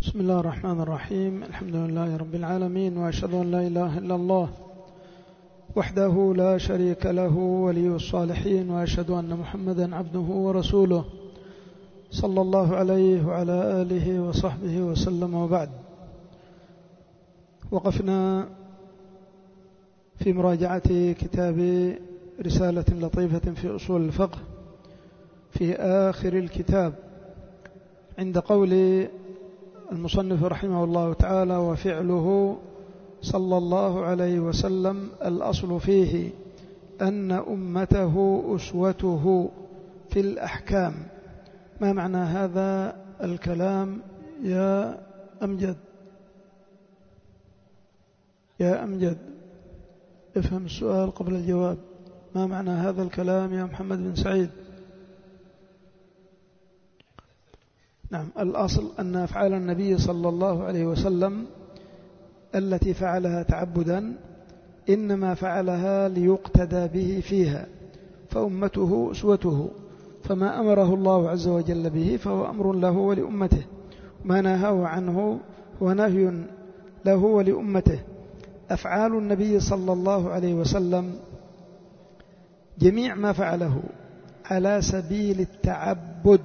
بسم الله الرحمن الرحيم. الحمد لله رب العالمين، وأشهد أن لا إله إلا الله وحده لا شريك له ولي الصالحين، وأشهد أن محمدا عبده ورسوله صلى الله عليه وعلى آله وصحبه وسلم. وبعد، وقفنا في مراجعة كتاب رسالة لطيفة في أصول الفقه في آخر الكتاب عند قول المصنف رحمه الله تعالى: وفعله صلى الله عليه وسلم الأصل فيه أن أمته أسوته في الأحكام. ما معنى هذا الكلام يا أمجد؟ يا أمجد، افهم السؤال قبل الجواب. ما معنى هذا الكلام يا محمد بن سعيد؟ نعم، الأصل أن أفعال النبي صلى الله عليه وسلم التي فعلها تعبدا إنما فعلها ليقتدى به فيها، فأمته أسوته، فما أمره الله عز وجل به فهو أمر له ولأمته، ما نهاه عنه هو نهي له ولأمته. أفعال النبي صلى الله عليه وسلم جميع ما فعله على سبيل التعبد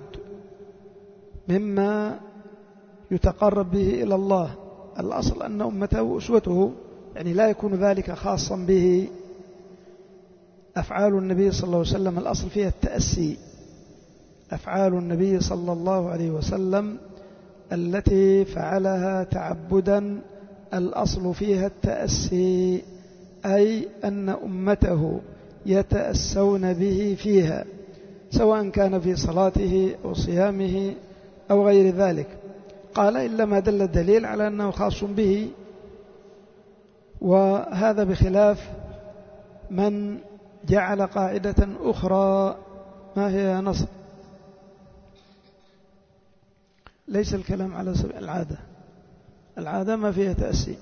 مما يتقرب به إلى الله. الأصل أن أمته أسوته، يعني لا يكون ذلك خاصا به. أفعال النبي صلى الله عليه وسلم الأصل فيها التأسي. أفعال النبي صلى الله عليه وسلم التي فعلها تعبدا الأصل فيها التأسي، أي أن أمته يتأسون به فيها، سواء كان في صلاته أو صيامه أو غير ذلك. قال: إلا ما دل الدليل على أنه خاص به، وهذا بخلاف من جعل قاعدة أخرى. ما هي يا نصر؟ ليس الكلام على سبيل العادة، العادة ما فيها تأسي.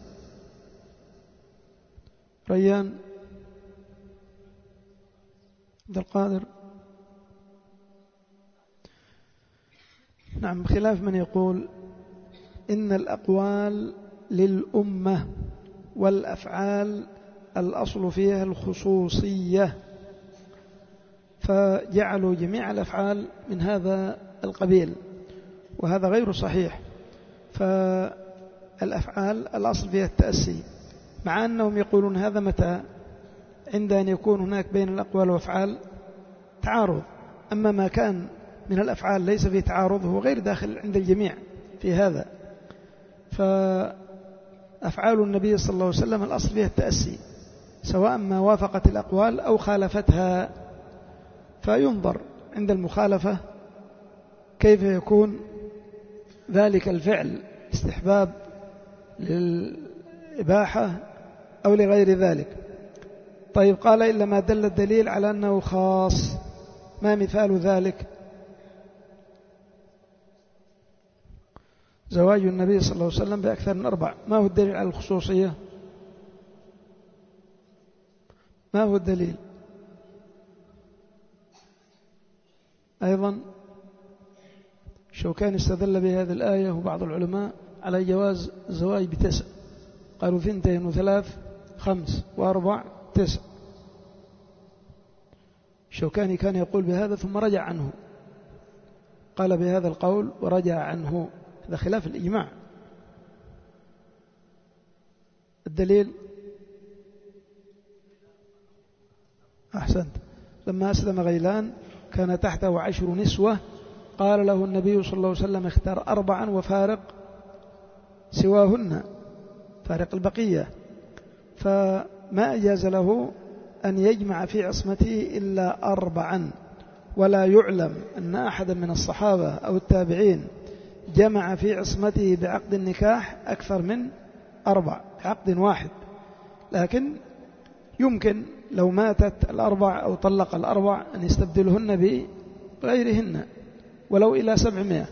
ريان، عبد القادر. نعم، خلاف من يقول إن الأقوال للأمة والأفعال الأصل فيها الخصوصية، فجعلوا جميع الأفعال من هذا القبيل، وهذا غير صحيح. فالأفعال الأصل فيها التأسي، مع أنهم يقولون هذا متى؟ عند أن يكون هناك بين الأقوال والأفعال تعارض. أما ما كان من الأفعال ليس فيه تعارض هو غير داخل عند الجميع في هذا. فأفعال النبي صلى الله عليه وسلم الأصل فيها التأسي، سواء ما وافقت الأقوال أو خالفتها، فينظر عند المخالفة كيف يكون ذلك الفعل استحباب للإباحة أو لغير ذلك. طيب، قال: إلا ما دل الدليل على أنه خاص. ما مثال ذلك؟ زواج النبي صلى الله عليه وسلم بأكثر من 4. ما هو الدليل على الخصوصية؟ ما هو الدليل؟ أيضا شوكاني استدل بهذه الآية وبعض العلماء على جواز الزواج ب9. قالوا 2 و3 5 و4 9. شوكاني كان يقول بهذا ثم رجع عنه، قال بهذا القول ورجع عنه. هذا خلاف الإجماع. الدليل؟ أحسنت. لما أسلم غيلان كان تحته 10 نسوة، قال له النبي صلى الله عليه وسلم: اختار 4 وفارق سواهن، فارق البقية. فما أجاز له أن يجمع في عصمته إلا 4. ولا يعلم أن أحدا من الصحابة أو التابعين جمع في عصمته بعقد النكاح أكثر من 4 عقد واحد. لكن يمكن لو ماتت 4 أو طلق 4 أن يستبدلهن بغيرهن ولو إلى 700.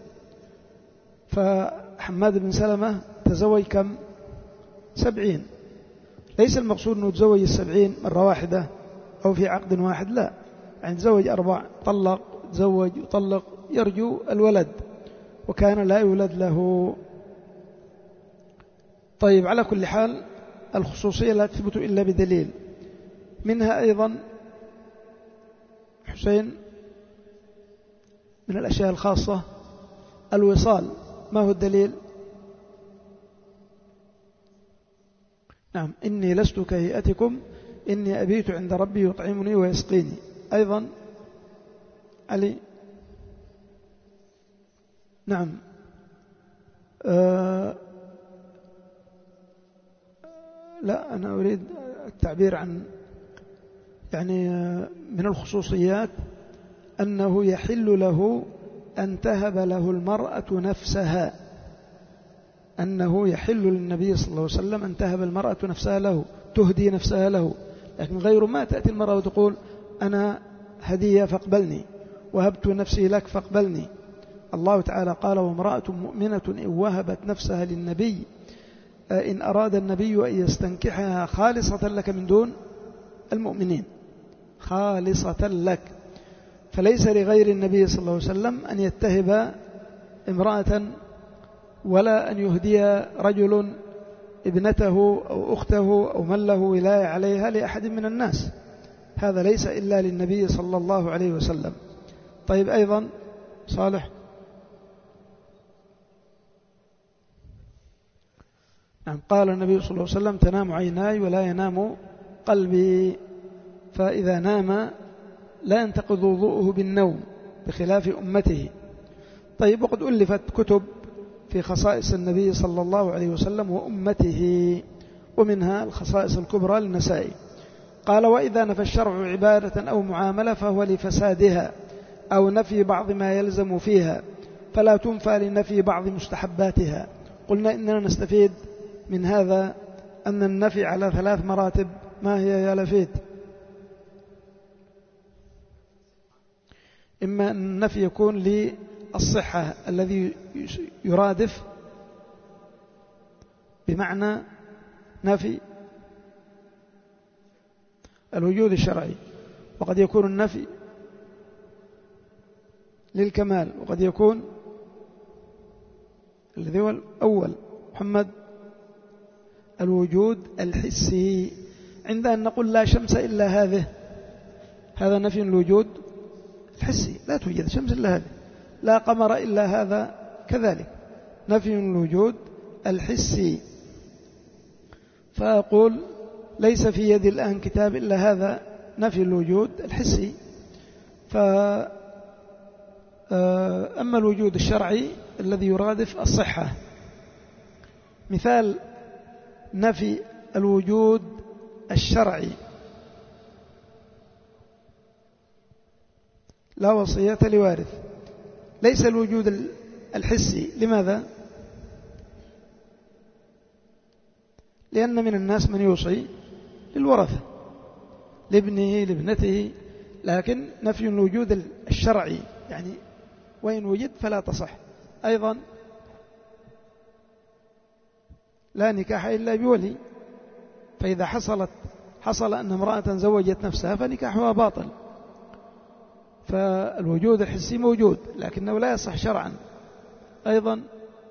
فحماد بن سلمة تزوج كم؟ 70. ليس المقصود أنه تزوج 70 مرة واحدة أو في عقد واحد، لا، يعني تزوج 4، طلق، تزوج، يطلق، يرجو الولد، وكان لا يولد له طيب، على كل حال الخصوصية لا تثبت إلا بدليل. منها أيضا حسين من الأشياء الخاصة الوصال. ما هو الدليل؟ نعم، إني لست كهيئتكم إني أبيت عند ربي يطعمني ويسقيني. أيضا علي. نعم. لا، أنا أريد التعبير عن يعني من الخصوصيات أنه يحل له أن تهب له المرأة نفسها، أنه يحل للنبي صلى الله عليه وسلم أن تهب المرأة نفسها له، تهدي نفسها له. لكن غير ما تأتي المرأة وتقول أنا هدية فاقبلني، وهبت نفسي لك فاقبلني. الله تعالى قال وامرأة مؤمنة إن وهبت نفسها للنبي إن أراد النبي أن يستنكحها خالصة لك من دون المؤمنين، خالصة لك. فليس لغير النبي صلى الله عليه وسلم أن يتهب امرأة، ولا أن يهدي رجل ابنته أو أخته أو من له ولاية عليها لأحد من الناس. هذا ليس إلا للنبي صلى الله عليه وسلم. طيب، أيضا صالح. نعم، قال النبي صلى الله عليه وسلم تنام عيناي ولا ينام قلبي، فإذا نام لا ينتقض وضوءه بالنوم بخلاف أمته. طيب، وقد ألفت كتب في خصائص النبي صلى الله عليه وسلم وأمته، ومنها الخصائص الكبرى للنسائي. قال وإذا نفى الشرع عبادة أو معاملة فهو لفسادها أو نفي بعض ما يلزم فيها، فلا تنفى لنفي بعض مستحباتها. قلنا إننا نستفيد من هذا أن النفي على 3 مراتب. ما هي يا لفيد؟ إما أن النفي يكون للصحة الذي يرادف بمعنى نفي الوجود الشرعي، وقد يكون النفي للكمال، وقد يكون الذي هو الأول محمد الوجود الحسي. عند أن نقول لا شمس إلا هذا نفي الوجود الحسي، لا توجد شمس إلا هذه، لا قمر إلا هذا كذلك، نفي الوجود الحسي. فأقول ليس في يدي الآن كتاب إلا هذا نفي الوجود الحسي. أما الوجود الشرعي الذي يرادف الصحة، مثال نفي الوجود الشرعي لا وصية لوارث، ليس الوجود الحسي. لماذا؟ لأن من الناس من يوصي للورثة لابنه لابنته، لكن نفي الوجود الشرعي يعني وإن وجد فلا تصح. أيضا لا نكاح إلا بولي، فإذا حصل أن امرأة زوجت نفسها فنكاحها باطل. فالوجود الحسي موجود لكنه لا يصح شرعا. أيضا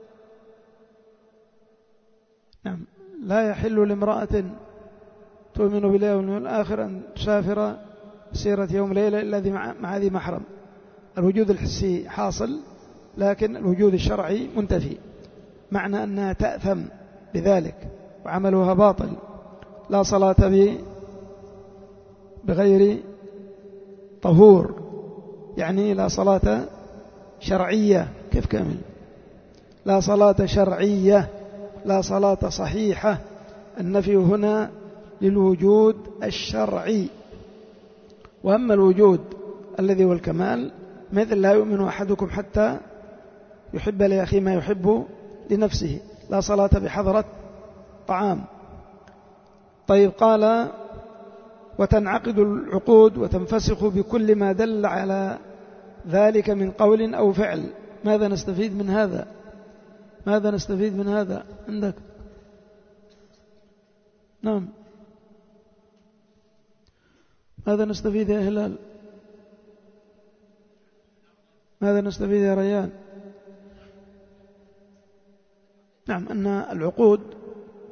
نعم، لا يحل لامرأة تؤمن بالله واليوم الآخر أن تسافر سيرة يوم ليلة إلا مع ذي محرم. الوجود الحسي حاصل لكن الوجود الشرعي منتفي، معنى أنها تأثم بذلك وعملها باطل. لا صلاة بغير طهور، يعني لا صلاة شرعية. كيف كامل؟ لا صلاة شرعية، لا صلاة صحيحة. النفي هنا للوجود الشرعي. وأما الوجود الذي هو الكمال، مثل لا يؤمن أحدكم حتى يحب لأخيه ما يحب لنفسه، لا صلاة بحضرة طعام. طيب، قال وتنعقد العقود وتنفسخ بكل ما دل على ذلك من قول أو فعل. ماذا نستفيد من هذا؟ ماذا نستفيد من هذا عندك؟ نعم، ماذا نستفيد يا هلال؟ ماذا نستفيد يا ريان؟ نعم، أن العقود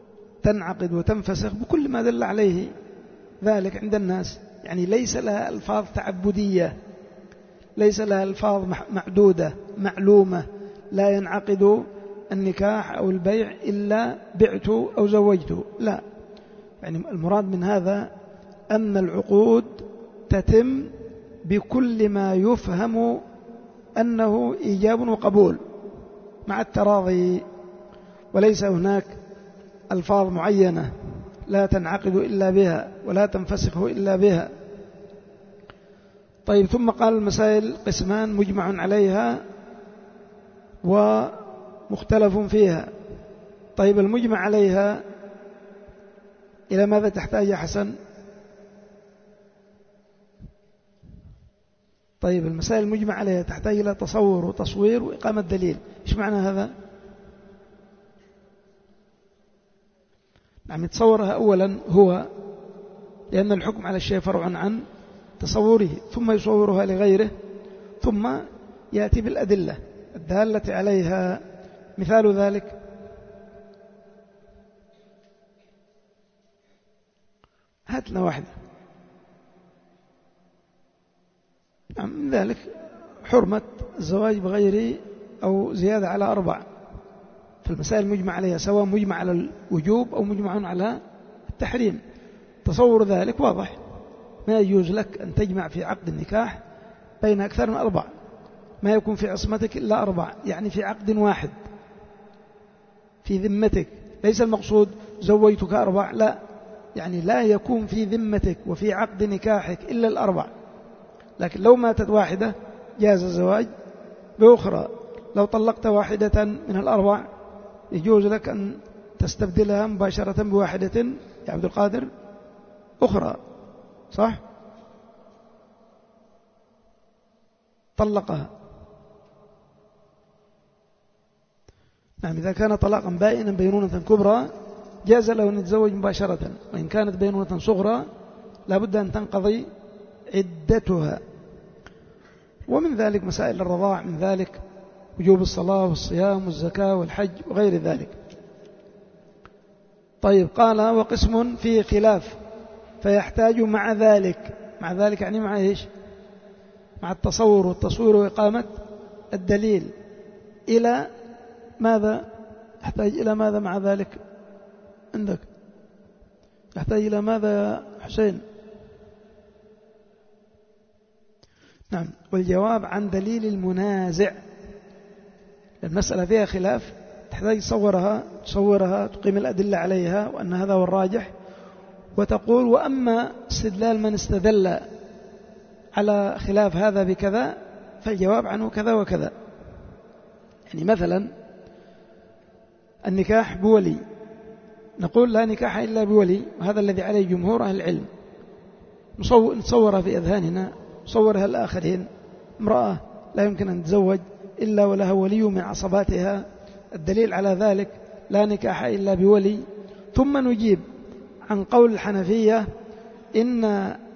تنعقد وتنفسخ بكل ما دل عليه ذلك عند الناس، يعني ليس لها ألفاظ تعبدية، ليس لها ألفاظ معدودة معلومة، لا ينعقد النكاح أو البيع إلا بعت أو زوجت، لا. يعني المراد من هذا أن العقود تتم بكل ما يفهم أنه إيجاب وقبول مع التراضي، وليس هناك ألفاظ معينة لا تنعقد إلا بها ولا تنفسخ إلا بها. طيب، ثم قال المسائل قسمان: مجمع عليها ومختلف فيها. طيب، المجمع عليها إلى ماذا تحتاج يا حسن؟ طيب، المسائل المجمع عليها تحتاج إلى تصور وتصوير وإقامة دليل. إيش معنى هذا؟ نعم، يتصورها أولا هو، لأن الحكم على الشيء فرع عن تصوره، ثم يصورها لغيره، ثم يأتي بالأدلة الدالة عليها. مثال ذلك: هات لنا واحدة. من ذلك حرمة الزواج بغير أو زيادة على 4 في المسائل المجمع عليها، سواء مجمع على الوجوب أو مجمع على التحريم. تصور ذلك واضح، ما يجوز لك أن تجمع في عقد النكاح بين أكثر من 4، ما يكون في عصمتك إلا 4، يعني في عقد واحد في ذمتك. ليس المقصود زوجتك 4، لا، يعني لا يكون في ذمتك وفي عقد نكاحك إلا 4. لكن لو ماتت واحدة جاز الزواج بأخرى. لو طلقت واحدة من 4 يجوز لك أن تستبدلها مباشرة بواحدة يا عبد القادر أخرى، صح؟ طلقها. نعم، إذا كان طلاقا بائنا بينونة كبرى جاز له أن يتزوج مباشرة، وإن كانت بينونة صغرى لابد أن تنقضي عدتها. ومن ذلك مسائل الرضاع، من ذلك وجوب الصلاة والصيام والزكاة والحج وغير ذلك. طيب، قال: وقسم فيه خلاف فيحتاج مع ذلك. مع ذلك يعني مع إيش؟ مع التصور والتصوير وإقامة الدليل. إلى ماذا يحتاج؟ إلى ماذا مع ذلك عندك؟ يحتاج إلى ماذا يا حسين؟ نعم، والجواب عن دليل المنازع. المسألة فيها خلاف، تحتاج تصورها تقيم الأدلة عليها، وأن هذا هو الراجح، وتقول: وأما استدلال من استدل على خلاف هذا بكذا فالجواب عنه كذا وكذا. يعني مثلا النكاح بولي، نقول: لا نكاح إلا بولي، وهذا الذي عليه جمهور أهل العلم. نصورها في أذهاننا، نصورها الآخرين: امرأة لا يمكن أن تتزوج إلا ولها ولي من عصباتها، الدليل على ذلك لا نكاح إلا بولي. ثم نجيب عن قول الحنفية إن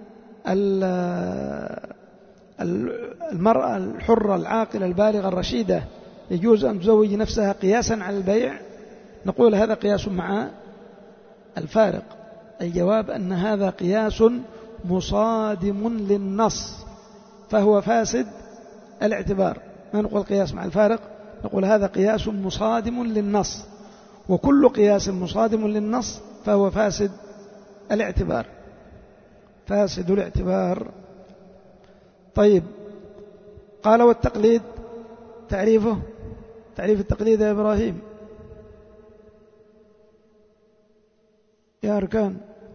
المرأة الحرة العاقلة البالغة الرشيدة يجوز أن تزوج نفسها قياسا على البيع. نقول: هذا قياس مع الفارق. الجواب أن هذا قياس مصادم للنص، فهو فاسد الاعتبار. ما نقول قياس مع الفارق، نقول هذا قياس مصادم للنص، وكل قياس مصادم للنص فهو فاسد الاعتبار، فاسد الاعتبار. طيب، قال: والتقليد تعريفه، تعريف التقليد يا إبراهيم يا أركان: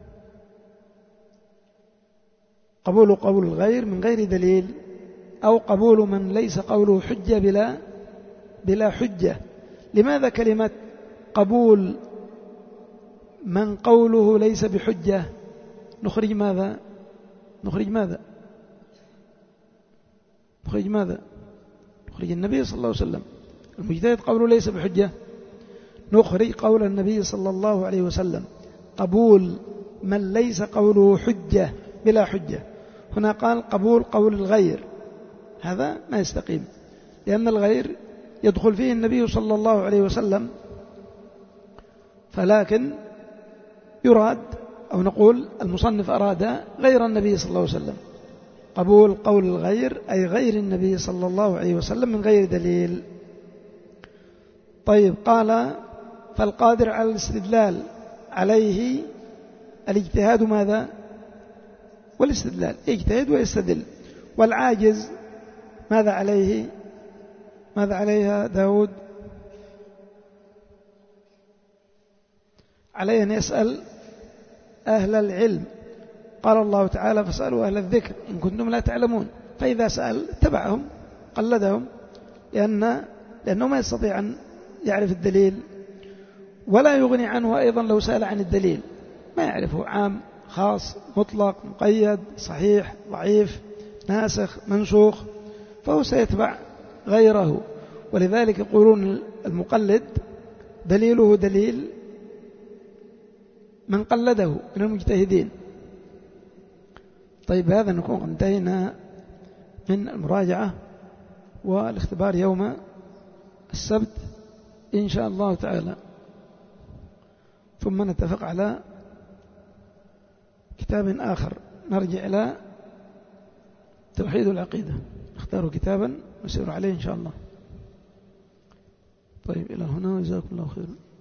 قبول الغير من غير دليل، أو قبول من ليس قوله حجة بلا حجة. لماذا كلمة قبول من قوله ليس بحجة؟ نخرج ماذا؟ نخرج النبي صلى الله عليه وسلم. المجتهد قوله ليس بحجة، نخرج قول النبي صلى الله عليه وسلم. قبول من ليس قوله حجة بلا حجة. هنا قال قبول قول الغير، هذا ما يستقيم، لأن الغير يدخل فيه النبي صلى الله عليه وسلم، فلكن يراد أو نقول المصنف أراد غير النبي صلى الله عليه وسلم، قبول قول الغير أي غير النبي صلى الله عليه وسلم من غير دليل. طيب، قال فالقادر على الاستدلال عليه الاجتهاد ماذا؟ والاستدلال، يجتهد ويستدل. والعاجز ماذا عليه؟ ماذا عليها داود؟ عليه أن يسأل أهل العلم. قال الله تعالى فاسألوا أهل الذكر إن كنتم لا تعلمون. فإذا سأل تبعهم قلدهم، لأنه ما يستطيع أن يعرف الدليل، ولا يغني عنه أيضا لو سأل عن الدليل، ما يعرفه عام خاص مطلق مقيد صحيح ضعيف ناسخ منسوخ، فهو سيتبع غيره. ولذلك يقولون المقلد دليله دليل من قلده من المجتهدين. طيب، هذا نكون انتهينا من المراجعة والاختبار يوم السبت إن شاء الله تعالى، ثم نتفق على كتاب آخر نرجع إلى توحيد العقيدة، نختار كتابا نسير عليه إن شاء الله. طيب، إلى هنا، جزاكم الله خيرا.